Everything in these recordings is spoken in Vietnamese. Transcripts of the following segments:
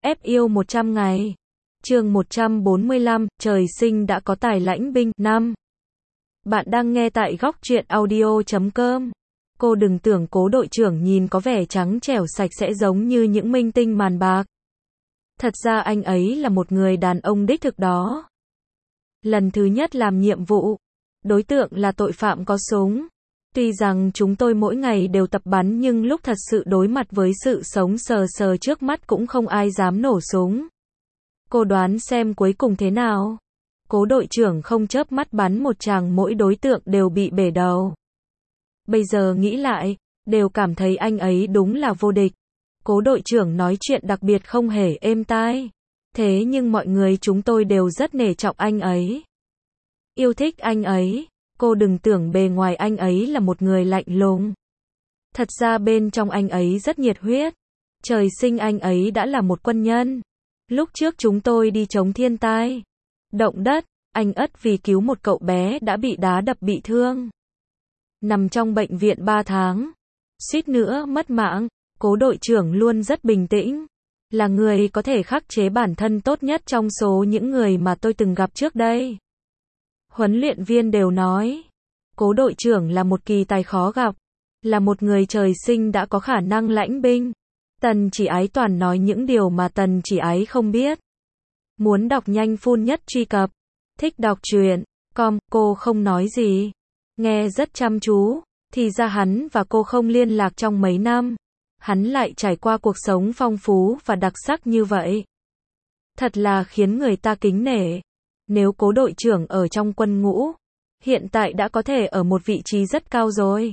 Ép yêu 100 ngày. Chương 145, trời sinh đã có tài lãnh binh. 5. Bạn đang nghe tại góc truyện audio.com. Cô đừng tưởng Cố đội trưởng nhìn có vẻ trắng trẻo sạch sẽ giống như những minh tinh màn bạc. Thật ra anh ấy là một người đàn ông đích thực đó. Lần thứ nhất làm nhiệm vụ, đối tượng là tội phạm có súng. Tuy rằng chúng tôi mỗi ngày đều tập bắn nhưng lúc thật sự đối mặt với sự sống sờ sờ trước mắt cũng không ai dám nổ súng. Cô đoán xem cuối cùng thế nào? Cố đội trưởng không chớp mắt bắn một tràng, mỗi đối tượng đều bị bể đầu. Bây giờ nghĩ lại, đều cảm thấy anh ấy đúng là vô địch. Cố đội trưởng nói chuyện đặc biệt không hề êm tai. Thế nhưng mọi người chúng tôi đều rất nể trọng anh ấy. Yêu thích anh ấy. Cô đừng tưởng bề ngoài anh ấy là một người lạnh lùng. Thật ra bên trong anh ấy rất nhiệt huyết. Trời sinh anh ấy đã là một quân nhân. Lúc trước chúng tôi đi chống thiên tai, động đất, anh ất vì cứu một cậu bé đã bị đá đập bị thương. Nằm trong bệnh viện 3 tháng. Suýt nữa mất mạng. Cố đội trưởng luôn rất bình tĩnh. Là người có thể khắc chế bản thân tốt nhất trong số những người mà tôi từng gặp trước đây. Huấn luyện viên đều nói, Cố đội trưởng là một kỳ tài khó gặp, là một người trời sinh đã có khả năng lãnh binh. Tần Chỉ Ái toàn nói những điều mà Tần Chỉ Ái không biết. Muốn đọc nhanh phun nhất truy cập. Thích đọc truyện. Cô không nói gì. Nghe rất chăm chú. Thì ra hắn và cô không liên lạc trong mấy năm. Hắn lại trải qua cuộc sống phong phú và đặc sắc như vậy. Thật là khiến người ta kính nể. Nếu Cố đội trưởng ở trong quân ngũ, hiện tại đã có thể ở một vị trí rất cao rồi.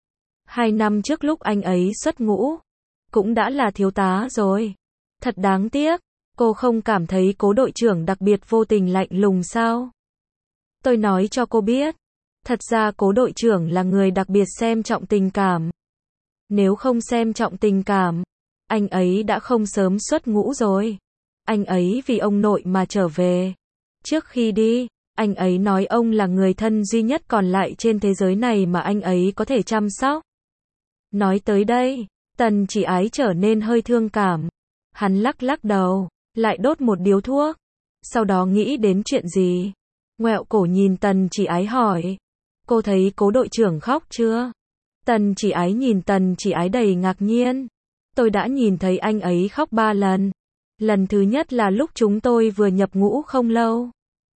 2 năm trước lúc anh ấy xuất ngũ, cũng đã là thiếu tá rồi. Thật đáng tiếc, cô không cảm thấy Cố đội trưởng đặc biệt vô tình lạnh lùng sao? Tôi nói cho cô biết, thật ra Cố đội trưởng là người đặc biệt xem trọng tình cảm. Nếu không xem trọng tình cảm, anh ấy đã không sớm xuất ngũ rồi. Anh ấy vì ông nội mà trở về. Trước khi đi, anh ấy nói ông là người thân duy nhất còn lại trên thế giới này mà anh ấy có thể chăm sóc. Nói tới đây, Tần Chỉ Ái trở nên hơi thương cảm. Hắn lắc lắc đầu, lại đốt một điếu thuốc. Sau đó nghĩ đến chuyện gì? Ngoẹo cổ nhìn Tần Chỉ Ái hỏi. Cô thấy Cố đội trưởng khóc chưa? Tần Chỉ Ái nhìn Tần Chỉ Ái đầy ngạc nhiên. Tôi đã nhìn thấy anh ấy khóc 3 lần. Lần thứ nhất là lúc chúng tôi vừa nhập ngũ không lâu.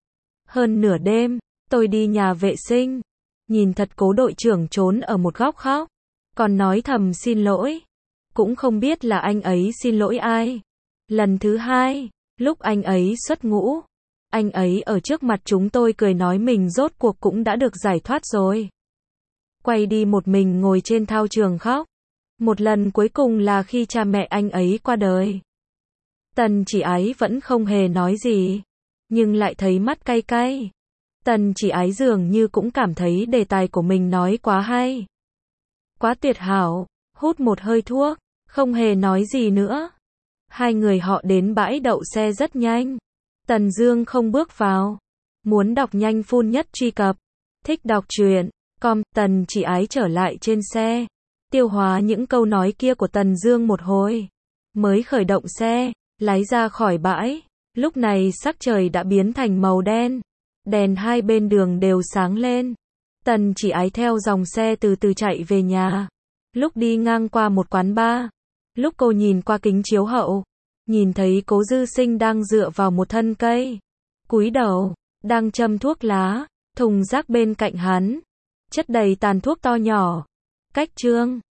Hơn nửa đêm, tôi đi nhà vệ sinh. Nhìn thật Cố đội trưởng trốn ở một góc khóc. Còn nói thầm xin lỗi. Cũng không biết là anh ấy xin lỗi ai. Lần thứ 2, lúc anh ấy xuất ngũ, anh ấy ở trước mặt chúng tôi cười nói mình rốt cuộc cũng đã được giải thoát rồi. Quay đi một mình ngồi trên thao trường khóc. Một lần cuối cùng là khi cha mẹ anh ấy qua đời. Tần Chỉ Ái vẫn không hề nói gì, nhưng lại thấy mắt cay cay. Tần Chỉ Ái dường như cũng cảm thấy đề tài của mình nói quá hay. Quá tuyệt hảo, hút một hơi thuốc, không hề nói gì nữa. Hai người họ đến bãi đậu xe rất nhanh. Tần Dương không bước vào. Muốn đọc nhanh phun nhất truy cập. Thích đọc truyện. Tần Chỉ Ái trở lại trên xe. Tiêu hóa những câu nói kia của Tần Dương một hồi. Mới khởi động xe, lái ra khỏi bãi. Lúc này sắc trời đã biến thành màu đen. Đèn hai bên đường đều sáng lên. Tần Chỉ Ái theo dòng xe từ từ chạy về nhà. Lúc đi ngang qua một quán bar, lúc cô nhìn qua kính chiếu hậu, nhìn thấy Cố Dư Sinh đang dựa vào một thân cây, cúi đầu, đang châm thuốc lá, thùng rác bên cạnh hắn chất đầy tàn thuốc to nhỏ. Cách Trương